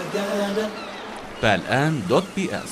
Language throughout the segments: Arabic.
فالآن .ps.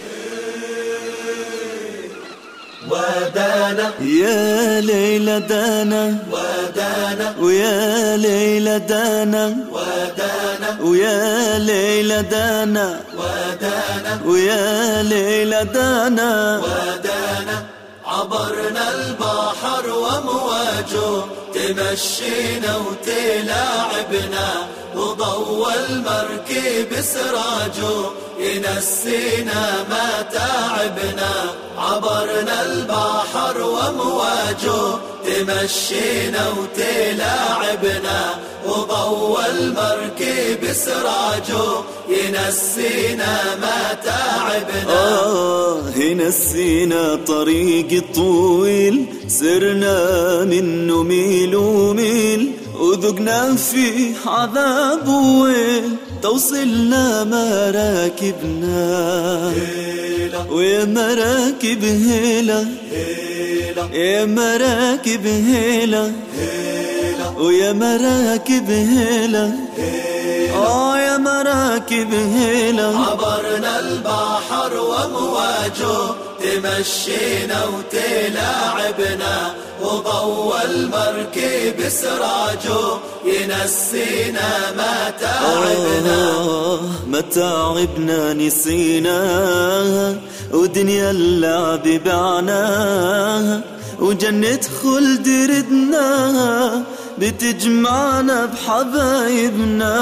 ودانا يا ليلى دانا ودانا ويا ليلى دانا ودانا ويا ليلى دانا ودانا ويا ليلى دانا ودانا عبرنا البحر ومواجه تمشينا وتلاعبنا وضوى المركب سراجه ينسينا ما تعبنا عبرنا البحر ومواجه تمشينا وتلاعبنا وضوى المركب سراجه ينسينا ما تعبنا ينسينا طريق طويل سرنا منه ميل وميل وذقنا فيه عذاب وويل توصلنا مراكبنا ويا مراكب هيلا يا مراكب هيلا ويا مراكب هيلا يا مراكب هيلا عبرنا البحر ومواجه تمشينا وتلاعبنا وضوى المركب سراجه ينسينا ما تعبنا ما تعبنا نسينا ودنيا اللعب بعنا وجنة خلد ردنا بتجمعنا بحبايبنا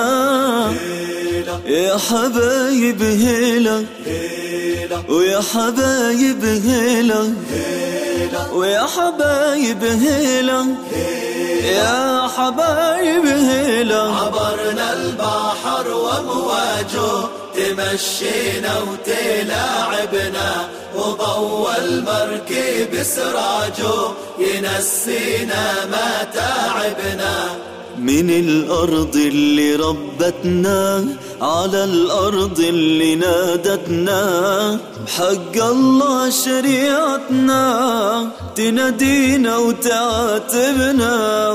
يا حبايب هيلا ويا حبايب هيلا ويا حبايب هيلا يا حبايب هيلا عبرنا البحر ومواجه تمشينا وتلاعبنا وضوى المركب سراجه ينسينا ما تعبنا من الأرض اللي ربتنا على الأرض اللي نادتنا بحق الله شريعتنا تنادينا وتعاتبنا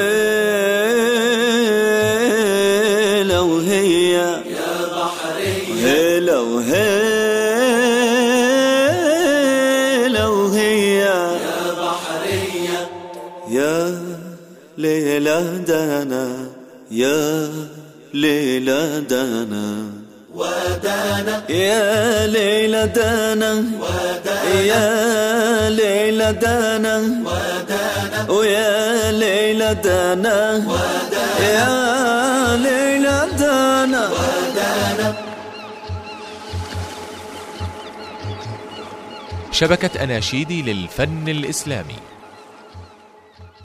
وهيلا وهي يا بحرية هيلا وهيلا وهي يا بحرية يا ليلى دانا يا ليلى دانا ودانا يا ليلى دانا ودانا يا ليلى دانا ودانا ويا ليلى دانا ودانا يا ليلى دانا ودانا. شبكة أناشيدي للفن الإسلامي.